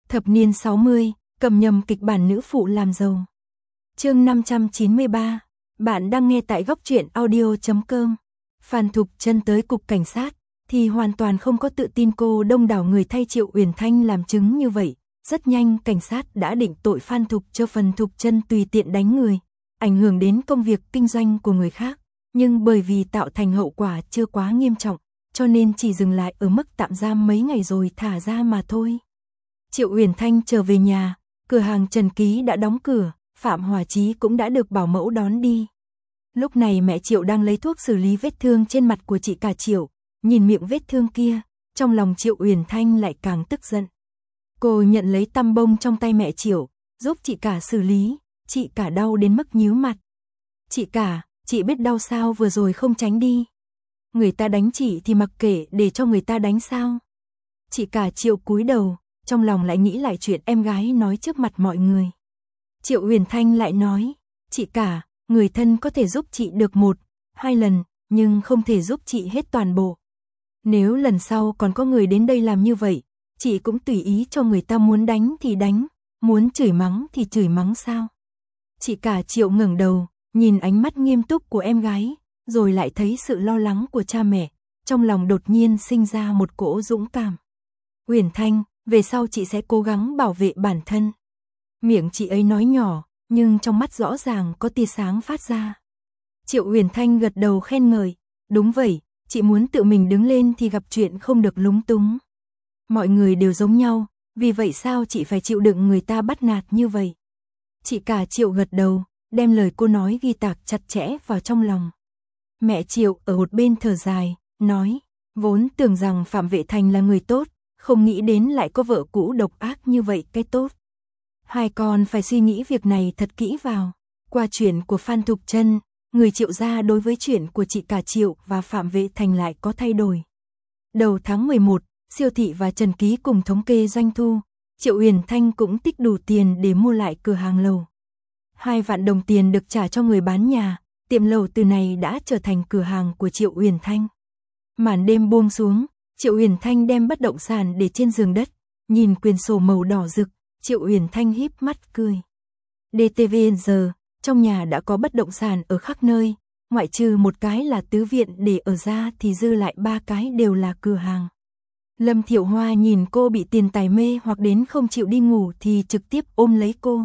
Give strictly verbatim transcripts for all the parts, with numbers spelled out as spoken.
Thập niên sáu mươi, cầm nhầm kịch bản nữ phụ làm giàu. Chương năm trăm chín mươi ba, bạn đang nghe tại góc truyện audio chấm com. Phan Thục Chân tới cục cảnh sát thì hoàn toàn không có tự tin cô đông đảo người thay Triệu Uyển Thanh làm chứng như vậy. Rất nhanh cảnh sát đã định tội Phan Thục cho phần Thục Chân tùy tiện đánh người, ảnh hưởng đến công việc kinh doanh của người khác, nhưng bởi vì tạo thành hậu quả chưa quá nghiêm trọng, cho nên chỉ dừng lại ở mức tạm giam mấy ngày rồi thả ra mà thôi. Triệu Uyển Thanh trở về nhà, cửa hàng Trần Ký đã đóng cửa, Phạm Hòa Chí cũng đã được bảo mẫu đón đi. Lúc này mẹ Triệu đang lấy thuốc xử lý vết thương trên mặt của chị cả Triệu, nhìn miệng vết thương kia, trong lòng Triệu Uyển Thanh lại càng tức giận. Cô nhận lấy tăm bông trong tay mẹ Triệu, giúp chị cả xử lý, chị cả đau đến mức nhíu mặt. Chị cả, chị biết đau sao vừa rồi không tránh đi. Người ta đánh chị thì mặc kệ để cho người ta đánh sao. Chị cả Triệu cúi đầu, trong lòng lại nghĩ lại chuyện em gái nói trước mặt mọi người. Triệu Uyển Thanh lại nói, chị cả, người thân có thể giúp chị được một, hai lần, nhưng không thể giúp chị hết toàn bộ. Nếu lần sau còn có người đến đây làm như vậy, chị cũng tùy ý cho người ta muốn đánh thì đánh, muốn chửi mắng thì chửi mắng sao. Chị cả Triệu ngẩng đầu, nhìn ánh mắt nghiêm túc của em gái, rồi lại thấy sự lo lắng của cha mẹ, trong lòng đột nhiên sinh ra một cỗ dũng cảm. Uyển Thanh, về sau chị sẽ cố gắng bảo vệ bản thân. Miệng chị ấy nói nhỏ, nhưng trong mắt rõ ràng có tia sáng phát ra. Triệu Uyển Thanh gật đầu khen ngợi, đúng vậy, chị muốn tự mình đứng lên thì gặp chuyện không được lúng túng. Mọi người đều giống nhau, vì vậy sao chị phải chịu đựng người ta bắt nạt như vậy? Chị cả Triệu gật đầu, đem lời cô nói ghi tạc chặt chẽ vào trong lòng. Mẹ Triệu ở một bên thở dài, nói, vốn tưởng rằng Phạm Vệ Thành là người tốt, không nghĩ đến lại có vợ cũ độc ác như vậy cái tốt. Hai con phải suy nghĩ việc này thật kỹ vào. Qua chuyện của Phan Thục Chân, người Triệu gia đối với chuyện của chị cả Triệu và Phạm Vệ Thành lại có thay đổi. Đầu tháng mười một, Siêu thị và Trần Ký cùng thống kê doanh thu, Triệu Uyển Thanh cũng tích đủ tiền để mua lại cửa hàng lầu. Hai vạn đồng tiền được trả cho người bán nhà, tiệm lầu từ này đã trở thành cửa hàng của Triệu Uyển Thanh. Màn đêm buông xuống, Triệu Uyển Thanh đem bất động sản để trên giường đất, nhìn quyển sổ màu đỏ rực, Triệu Uyển Thanh híp mắt cười. đê tê vê giờ, trong nhà đã có bất động sản ở khắp nơi, ngoại trừ một cái là tứ viện để ở ra thì dư lại ba cái đều là cửa hàng. Lâm Thiệu Hoa nhìn cô bị tiền tài mê hoặc đến không chịu đi ngủ thì trực tiếp ôm lấy cô.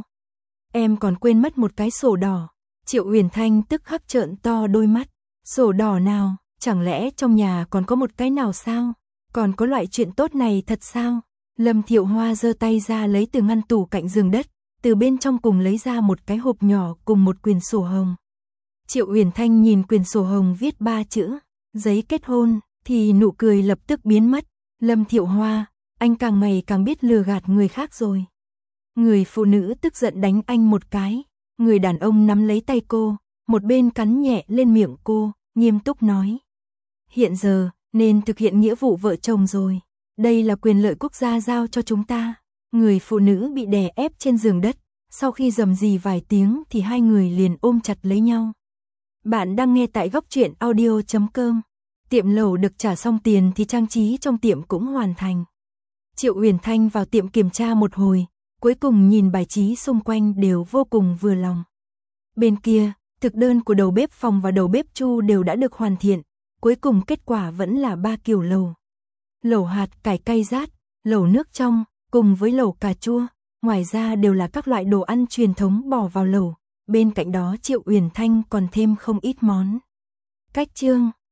Em còn quên mất một cái sổ đỏ. Triệu Uyển Thanh tức khắc trợn to đôi mắt. Sổ đỏ nào, chẳng lẽ trong nhà còn có một cái nào sao? Còn có loại chuyện tốt này thật sao? Lâm Thiệu Hoa giơ tay ra lấy từ ngăn tủ cạnh giường đất, từ bên trong cùng lấy ra một cái hộp nhỏ cùng một quyển sổ hồng. Triệu Uyển Thanh nhìn quyển sổ hồng viết ba chữ, giấy kết hôn, thì nụ cười lập tức biến mất. Lâm Thiệu Hoa, anh càng ngày càng biết lừa gạt người khác rồi. Người phụ nữ tức giận đánh anh một cái, người đàn ông nắm lấy tay cô, một bên cắn nhẹ lên miệng cô, nghiêm túc nói. Hiện giờ, nên thực hiện nghĩa vụ vợ chồng rồi. Đây là quyền lợi quốc gia giao cho chúng ta. Người phụ nữ bị đè ép trên giường đất, sau khi rầm rì vài tiếng thì hai người liền ôm chặt lấy nhau. Bạn đang nghe tại góc truyện audio chấm com. Tiệm lầu được trả xong tiền thì trang trí trong tiệm cũng hoàn thành. Triệu Uyển Thanh vào tiệm kiểm tra một hồi, cuối cùng nhìn bài trí xung quanh đều vô cùng vừa lòng. Bên kia, thực đơn của đầu bếp phòng và đầu bếp Chu đều đã được hoàn thiện, cuối cùng kết quả vẫn là ba kiểu lẩu. Lẩu hạt cải cay rát, lẩu nước trong, cùng với lẩu cà chua, ngoài ra đều là các loại đồ ăn truyền thống bỏ vào lẩu, bên cạnh đó Triệu Uyển Thanh còn thêm không ít món. Cách chương